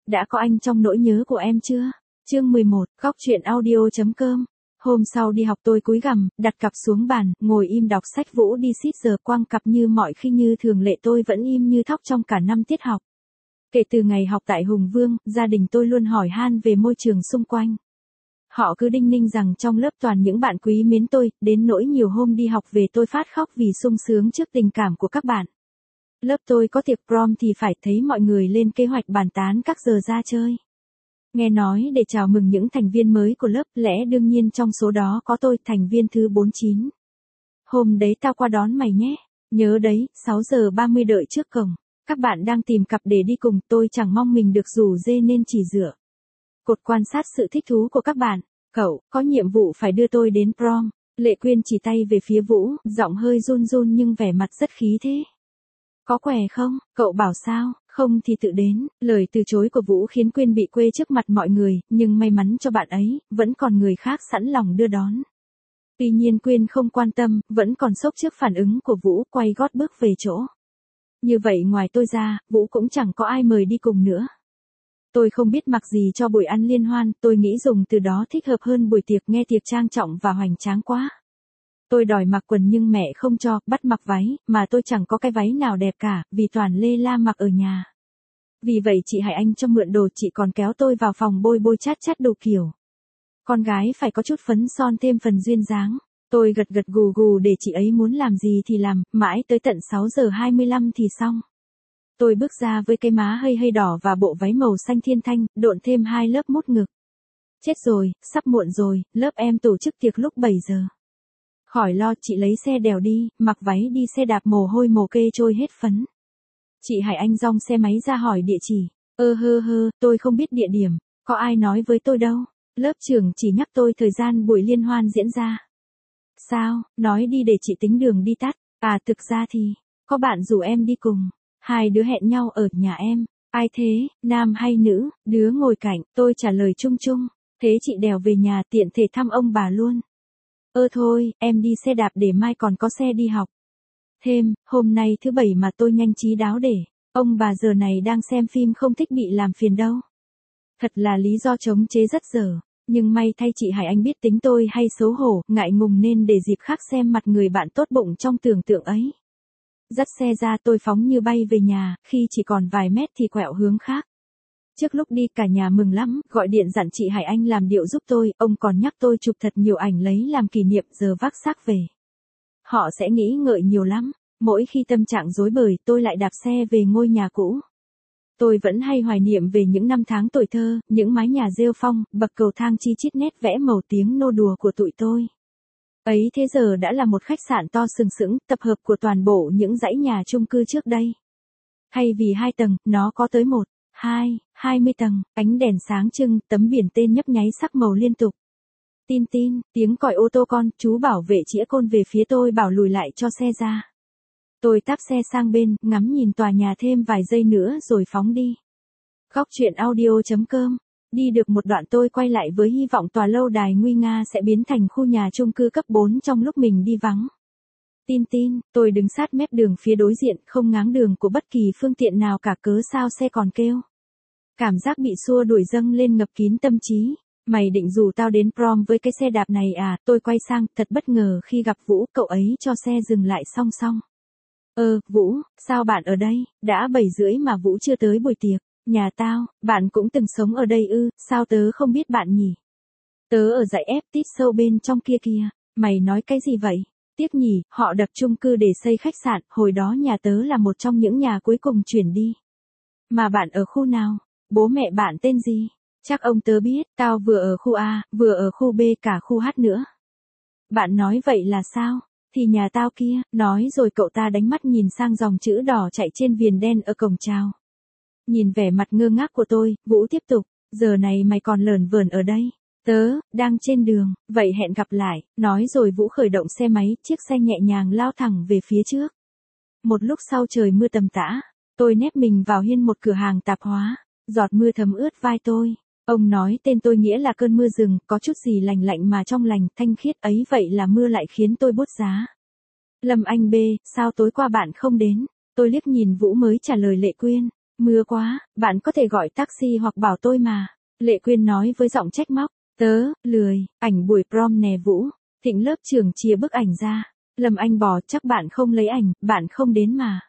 đã có anh trong nỗi nhớ của em chưa? Chương 11, góc truyện audio.com. Hôm sau đi học tôi cúi gằm, đặt cặp xuống bàn, ngồi im đọc sách. Vũ đi xít giờ quăng cặp như mọi khi, như thường lệ tôi vẫn im như thóc trong cả năm tiết học. Kể từ ngày học tại Hùng Vương, gia đình tôi luôn hỏi han về môi trường xung quanh. Họ cứ đinh ninh rằng trong lớp toàn những bạn quý mến tôi, đến nỗi nhiều hôm đi học về tôi phát khóc vì sung sướng trước tình cảm của các bạn. Lớp tôi có tiệc prom thì phải thấy mọi người lên kế hoạch bàn tán các giờ ra chơi. Nghe nói để chào mừng những thành viên mới của lớp, lẽ đương nhiên trong số đó có tôi, thành viên thứ 49. Hôm đấy tao qua đón mày nhé. Nhớ đấy, 6 giờ 30 đợi trước cổng. Các bạn đang tìm cặp để đi cùng, tôi chẳng mong mình được rủ dê nên chỉ dựa cột quan sát sự thích thú của các bạn. Cậu có nhiệm vụ phải đưa tôi đến prom. Lệ Quyên chỉ tay về phía Vũ, giọng hơi run run nhưng vẻ mặt rất khí thế. Có què không? Cậu bảo sao? Không thì tự đến. Lời từ chối của Vũ khiến Quyên bị quê trước mặt mọi người, nhưng may mắn cho bạn ấy, vẫn còn người khác sẵn lòng đưa đón. Tuy nhiên Quyên không quan tâm, vẫn còn sốc trước phản ứng của Vũ, quay gót bước về chỗ. Như vậy ngoài tôi ra, Vũ cũng chẳng có ai mời đi cùng nữa. Tôi không biết mặc gì cho buổi ăn liên hoan, tôi nghĩ dùng từ đó thích hợp hơn buổi tiệc, nghe tiệc trang trọng và hoành tráng quá. Tôi đòi mặc quần nhưng mẹ không cho, bắt mặc váy, mà tôi chẳng có cái váy nào đẹp cả, vì toàn lê la mặc ở nhà. Vì vậy chị Hải Anh cho mượn đồ, chị còn kéo tôi vào phòng bôi chát chát đồ kiểu. Con gái phải có chút phấn son thêm phần duyên dáng. Tôi gật gật gù gù để chị ấy muốn làm gì thì làm, mãi tới tận 6 giờ 25 thì xong. Tôi bước ra với cái má hơi hơi đỏ và bộ váy màu xanh thiên thanh, độn thêm 2 lớp mút ngực. Chết rồi, sắp muộn rồi, lớp em tổ chức tiệc lúc 7 giờ. Khỏi lo, chị lấy xe đèo đi, mặc váy đi xe đạp mồ hôi mồ kê trôi hết phấn. Chị Hải Anh dong xe máy ra hỏi địa chỉ. Tôi không biết địa điểm, có ai nói với tôi đâu. Lớp trưởng chỉ nhắc tôi thời gian buổi liên hoan diễn ra. Sao, nói đi để chị tính đường đi tắt. À thực ra thì, có bạn rủ em đi cùng. 2 đứa hẹn nhau ở nhà em. Ai thế, nam hay nữ? Đứa ngồi cạnh, tôi trả lời chung chung. Thế chị đèo về nhà tiện thể thăm ông bà luôn. Thôi, em đi xe đạp để mai còn có xe đi học. Thêm, hôm nay thứ 7 mà tôi nhanh trí đáo để ông bà giờ này đang xem phim không thích bị làm phiền đâu. Thật là lý do chống chế rất dở. Nhưng may thay chị Hải Anh biết tính tôi hay xấu hổ, ngại ngùng nên để dịp khác xem mặt người bạn tốt bụng trong tưởng tượng ấy. Dắt xe ra tôi phóng như bay về nhà, khi chỉ còn vài mét thì quẹo hướng khác. Trước lúc đi cả nhà mừng lắm, gọi điện dặn chị Hải Anh làm điệu giúp tôi, ông còn nhắc tôi chụp thật nhiều ảnh lấy làm kỷ niệm giờ vác xác về. Họ sẽ nghĩ ngợi nhiều lắm, mỗi khi tâm trạng rối bời tôi lại đạp xe về ngôi nhà cũ. Tôi vẫn hay hoài niệm về những năm tháng tuổi thơ, những mái nhà rêu phong, bậc cầu thang chi chít nét vẽ màu tiếng nô đùa của tụi tôi. Ấy thế giờ đã là một khách sạn to sừng sững, tập hợp của toàn bộ những dãy nhà chung cư trước đây. Thay vì 2 tầng, nó có tới 1, 2, 20 tầng, ánh đèn sáng trưng, tấm biển tên nhấp nháy sắc màu liên tục. Tin tin, tiếng còi ô tô con, chú bảo vệ chĩa côn về phía tôi bảo lùi lại cho xe ra. Tôi táp xe sang bên, ngắm nhìn tòa nhà thêm vài giây nữa rồi phóng đi. Góc truyện audio.com. Đi được một đoạn tôi quay lại với hy vọng tòa lâu đài nguy nga sẽ biến thành khu nhà chung cư cấp 4 trong lúc mình đi vắng. Tin tin, tôi đứng sát mép đường phía đối diện, không ngáng đường của bất kỳ phương tiện nào cả, cớ sao xe còn kêu. Cảm giác bị xua đuổi dâng lên ngập kín tâm trí. Mày định rủ tao đến prom với cái xe đạp này à? Tôi quay sang, thật bất ngờ khi gặp Vũ, cậu ấy cho xe dừng lại song song. Vũ, sao bạn ở đây? Đã 7 rưỡi mà Vũ chưa tới buổi tiệc. Nhà tao, bạn cũng từng sống ở đây ư? Sao tớ không biết bạn nhỉ? Tớ ở dãy F tít sâu bên trong kia kìa. Mày nói cái gì vậy? Tiếc nhỉ, họ đập chung cư để xây khách sạn, hồi đó nhà tớ là một trong những nhà cuối cùng chuyển đi. Mà bạn ở khu nào? Bố mẹ bạn tên gì? Chắc ông tớ biết, tao vừa ở khu A, vừa ở khu B, cả khu H nữa. Bạn nói vậy là sao? Thì nhà tao kia, nói rồi cậu ta đánh mắt nhìn sang dòng chữ đỏ chạy trên viền đen ở cổng chào. Nhìn vẻ mặt ngơ ngác của tôi, Vũ tiếp tục, giờ này mày còn lởn vởn ở đây. Tớ, đang trên đường, vậy hẹn gặp lại, nói rồi Vũ khởi động xe máy, chiếc xe nhẹ nhàng lao thẳng về phía trước. Một lúc sau trời mưa tầm tã, tôi nép mình vào hiên một cửa hàng tạp hóa, giọt mưa thấm ướt vai tôi. Ông nói tên tôi nghĩa là cơn mưa rừng, có chút gì lành lạnh mà trong lành, thanh khiết ấy, vậy là mưa lại khiến tôi bút giá. Lâm Anh B, sao tối qua bạn không đến? Tôi liếc nhìn Vũ mới trả lời Lệ Quyên. Mưa quá, bạn có thể gọi taxi hoặc bảo tôi mà. Lệ Quyên nói với giọng trách móc. Tớ, lười, ảnh buổi prom nè Vũ. Thịnh lớp trưởng chia bức ảnh ra. Lâm Anh bỏ, chắc bạn không lấy ảnh, bạn không đến mà.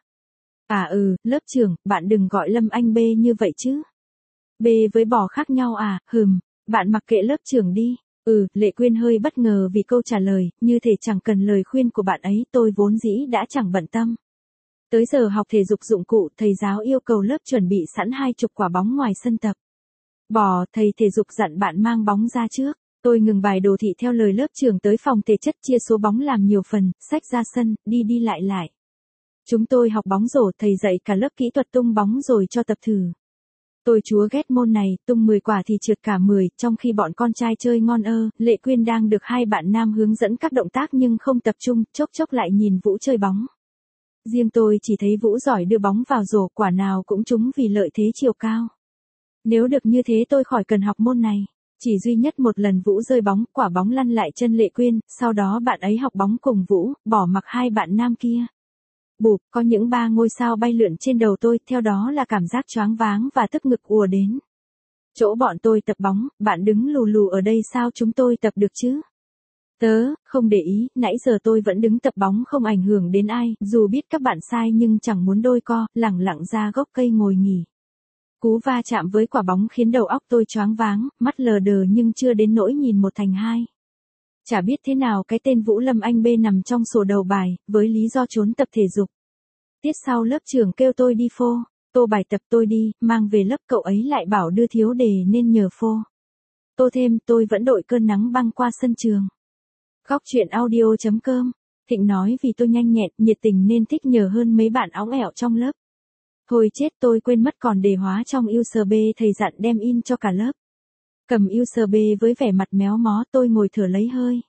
À lớp trưởng, bạn đừng gọi Lâm Anh B như vậy chứ. B với bò khác nhau à, bạn mặc kệ lớp trưởng đi. Lệ Quyên hơi bất ngờ vì câu trả lời, như thể chẳng cần lời khuyên của bạn ấy, tôi vốn dĩ đã chẳng bận tâm. Tới giờ học thể dục dụng cụ, thầy giáo yêu cầu lớp chuẩn bị sẵn 20 quả bóng ngoài sân tập. Bò, thầy thể dục dặn bạn mang bóng ra trước. Tôi ngừng bài đồ thị theo lời lớp trưởng tới phòng thể chất chia số bóng làm nhiều phần, xách ra sân, đi lại. Chúng tôi học bóng rổ, thầy dạy cả lớp kỹ thuật tung bóng rồi cho tập thử. Tôi chúa ghét môn này, tung 10 quả thì trượt cả 10, trong khi bọn con trai chơi ngon Lệ Quyên đang được hai bạn nam hướng dẫn các động tác nhưng không tập trung, chốc lại nhìn Vũ chơi bóng. Riêng tôi chỉ thấy Vũ giỏi đưa bóng vào rổ, quả nào cũng trúng vì lợi thế chiều cao. Nếu được như thế tôi khỏi cần học môn này. Chỉ duy nhất một lần Vũ rơi bóng, quả bóng lăn lại chân Lệ Quyên, sau đó bạn ấy học bóng cùng Vũ, bỏ mặc hai bạn nam kia. Bụp, có những 3 ngôi sao bay lượn trên đầu tôi, theo đó là cảm giác choáng váng và tức ngực ùa đến. Chỗ bọn tôi tập bóng, bạn đứng lù lù ở đây sao chúng tôi tập được chứ? Tớ, không để ý, nãy giờ tôi vẫn đứng tập bóng không ảnh hưởng đến ai, dù biết các bạn sai nhưng chẳng muốn đôi co, lẳng lặng ra gốc cây ngồi nghỉ. Cú va chạm với quả bóng khiến đầu óc tôi choáng váng, mắt lờ đờ nhưng chưa đến nỗi nhìn 1 thành 2. Chả biết thế nào cái tên Vũ Lâm Anh B nằm trong sổ đầu bài, với lý do trốn tập thể dục. Tiết sau lớp trưởng kêu tôi đi phô, tô bài tập tôi đi, mang về lớp cậu ấy lại bảo đưa thiếu đề nên nhờ phô. Tô thêm, tôi vẫn đội cơn nắng băng qua sân trường. Góc truyện audio.com, Thịnh nói vì tôi nhanh nhẹn, nhiệt tình nên thích nhờ hơn mấy bạn óng ẻo trong lớp. Thôi chết, tôi quên mất còn đề hóa trong USB, thầy dặn đem in cho cả lớp. Cầm USB với vẻ mặt méo mó, tôi ngồi thở lấy hơi.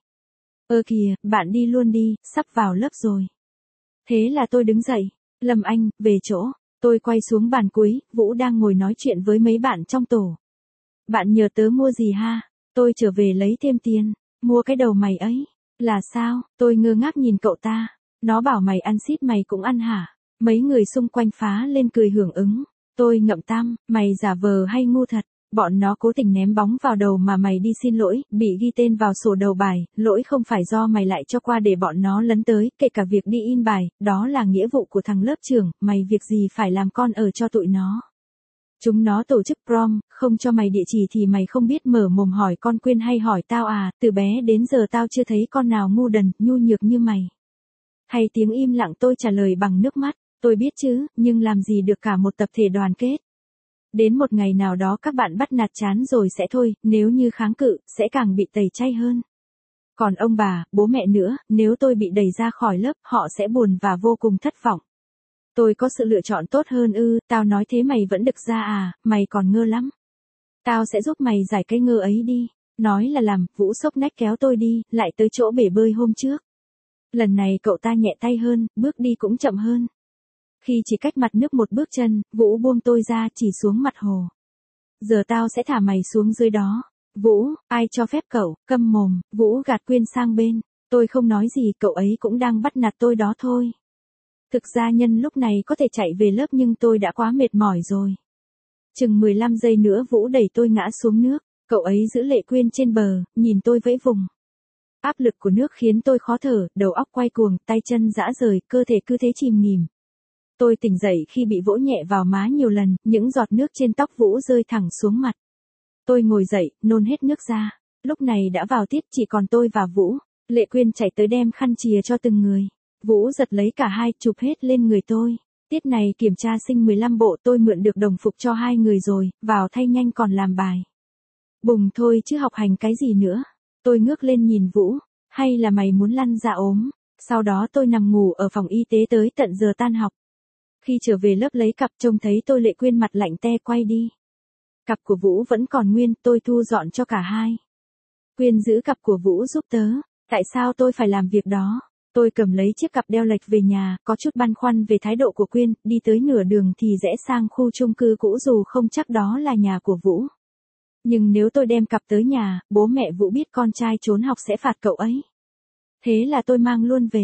Kìa, bạn đi luôn đi, sắp vào lớp rồi. Thế là tôi đứng dậy. Lâm Anh, về chỗ. Tôi quay xuống bàn cuối, Vũ đang ngồi nói chuyện với mấy bạn trong tổ. Bạn nhờ tớ mua gì ha? Tôi trở về lấy thêm tiền. Mua cái đầu mày ấy. Là sao? Tôi ngơ ngác nhìn cậu ta. Nó bảo mày ăn xít mày cũng ăn hả? Mấy người xung quanh phá lên cười hưởng ứng. Tôi ngậm tam, mày giả vờ hay ngu thật. Bọn nó cố tình ném bóng vào đầu mà mày đi xin lỗi, bị ghi tên vào sổ đầu bài, lỗi không phải do mày lại cho qua để bọn nó lấn tới, kể cả việc đi in bài, đó là nghĩa vụ của thằng lớp trưởng, mày việc gì phải làm con ở cho tụi nó. Chúng nó tổ chức prom, không cho mày địa chỉ thì mày không biết mở mồm hỏi con Quyên hay hỏi tao à, từ bé đến giờ tao chưa thấy con nào ngu đần, nhu nhược như mày. Hay tiếng im lặng tôi trả lời bằng nước mắt, tôi biết chứ, nhưng làm gì được cả một tập thể đoàn kết. Đến một ngày nào đó các bạn bắt nạt chán rồi sẽ thôi, nếu như kháng cự, sẽ càng bị tẩy chay hơn. Còn ông bà, bố mẹ nữa, nếu tôi bị đẩy ra khỏi lớp, họ sẽ buồn và vô cùng thất vọng. Tôi có sự lựa chọn tốt hơn tao nói thế mày vẫn được ra à, mày còn ngơ lắm. Tao sẽ giúp mày giải cái ngơ ấy đi. Nói là làm, Vũ xốc nách kéo tôi đi, lại tới chỗ bể bơi hôm trước. Lần này cậu ta nhẹ tay hơn, bước đi cũng chậm hơn. Khi chỉ cách mặt nước một bước chân, Vũ buông tôi ra chỉ xuống mặt hồ. Giờ tao sẽ thả mày xuống dưới đó. Vũ, ai cho phép cậu, câm mồm, Vũ gạt Quyên sang bên. Tôi không nói gì, cậu ấy cũng đang bắt nạt tôi đó thôi. Thực ra nhân lúc này có thể chạy về lớp nhưng tôi đã quá mệt mỏi rồi. Chừng 15 giây nữa Vũ đẩy tôi ngã xuống nước, cậu ấy giữ Lệ Quyên trên bờ, nhìn tôi vẫy vùng. Áp lực của nước khiến tôi khó thở, đầu óc quay cuồng, tay chân rã rời, cơ thể cứ thế chìm nghỉm. Tôi tỉnh dậy khi bị vỗ nhẹ vào má nhiều lần, những giọt nước trên tóc Vũ rơi thẳng xuống mặt. Tôi ngồi dậy, nôn hết nước ra. Lúc này đã vào tiết chỉ còn tôi và Vũ. Lệ Quyên chạy tới đem khăn chìa cho từng người. Vũ giật lấy cả hai, chụp hết lên người tôi. Tiết này kiểm tra sinh 15 bộ, tôi mượn được đồng phục cho hai người rồi, vào thay nhanh còn làm bài. Bùng thôi chứ học hành cái gì nữa. Tôi ngước lên nhìn Vũ. Hay là mày muốn lăn ra ốm? Sau đó tôi nằm ngủ ở phòng y tế tới tận giờ tan học. Khi trở về lớp lấy cặp trông thấy tôi Lệ Quyên mặt lạnh te quay đi. Cặp của Vũ vẫn còn nguyên, tôi thu dọn cho cả hai. Quyên giữ cặp của Vũ giúp tớ. Tại sao tôi phải làm việc đó? Tôi cầm lấy chiếc cặp đeo lệch về nhà, có chút băn khoăn về thái độ của Quyên, đi tới nửa đường thì rẽ sang khu chung cư cũ dù không chắc đó là nhà của Vũ. Nhưng nếu tôi đem cặp tới nhà, bố mẹ Vũ biết con trai trốn học sẽ phạt cậu ấy. Thế là tôi mang luôn về.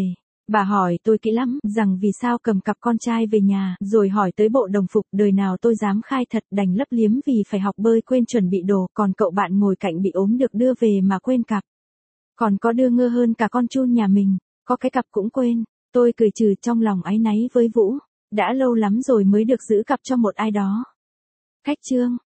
Bà hỏi tôi kỹ lắm, rằng vì sao cầm cặp con trai về nhà, rồi hỏi tới bộ đồng phục, đời nào tôi dám khai thật, đành lấp liếm vì phải học bơi quên chuẩn bị đồ, còn cậu bạn ngồi cạnh bị ốm được đưa về mà quên cặp. Còn có đưa ngơ hơn cả con chun nhà mình, có cái cặp cũng quên. Tôi cười trừ trong lòng áy náy với Vũ, đã lâu lắm rồi mới được giữ cặp cho một ai đó. Khách trương.